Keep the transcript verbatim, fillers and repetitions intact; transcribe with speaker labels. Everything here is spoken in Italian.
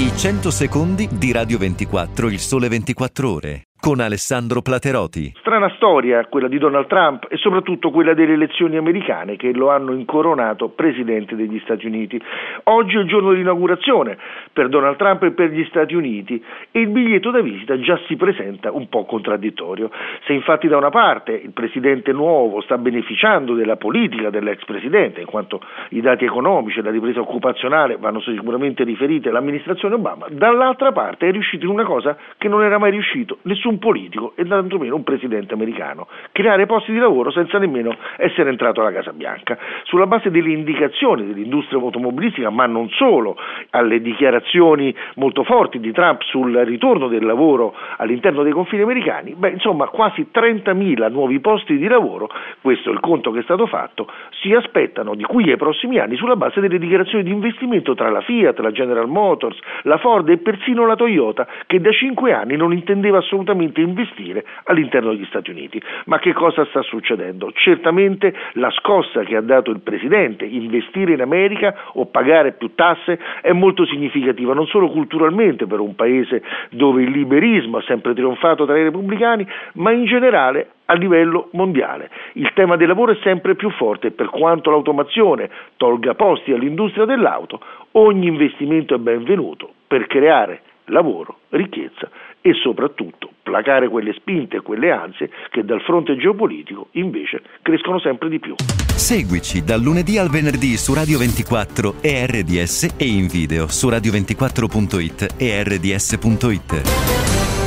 Speaker 1: I cento secondi di Radio ventiquattro, il sole ventiquattro ore, con Alessandro Plateroti.
Speaker 2: Strana storia quella di Donald Trump e soprattutto quella delle elezioni americane che lo hanno incoronato presidente degli Stati Uniti. Oggi è il giorno di inaugurazione per Donald Trump e per gli Stati Uniti e il biglietto da visita già si presenta un po' contraddittorio. Se infatti da una parte il presidente nuovo sta beneficiando della politica dell'ex presidente, in quanto i dati economici e la ripresa occupazionale vanno sicuramente riferiti all'amministrazione Obama, dall'altra parte è riuscito in una cosa che non era mai riuscito nessun un politico e tantomeno un presidente americano: creare posti di lavoro senza nemmeno essere entrato alla Casa Bianca. Sulla base delle indicazioni dell'industria automobilistica, ma non solo, alle dichiarazioni molto forti di Trump sul ritorno del lavoro all'interno dei confini americani, beh insomma quasi trentamila nuovi posti di lavoro, questo è il conto che è stato fatto, si aspettano di qui ai prossimi anni sulla base delle dichiarazioni di investimento tra la Fiat, la General Motors, la Ford e persino la Toyota, che da cinque anni non intendeva assolutamente investire all'interno degli Stati Uniti. Ma che cosa sta succedendo? Certamente la scossa che ha dato il presidente, investire in America o pagare più tasse, è molto significativa, non solo culturalmente per un paese dove il liberismo ha sempre trionfato tra i repubblicani, ma in generale a livello mondiale. Il tema del lavoro è sempre più forte e per quanto l'automazione tolga posti all'industria dell'auto, ogni investimento è benvenuto per creare lavoro, ricchezza e soprattutto placare quelle spinte e quelle ansie che dal fronte geopolitico invece crescono sempre di più.
Speaker 1: Seguici dal lunedì al venerdì su Radio ventiquattro e R D S e in video su radio ventiquattro punto it e R D S punto it.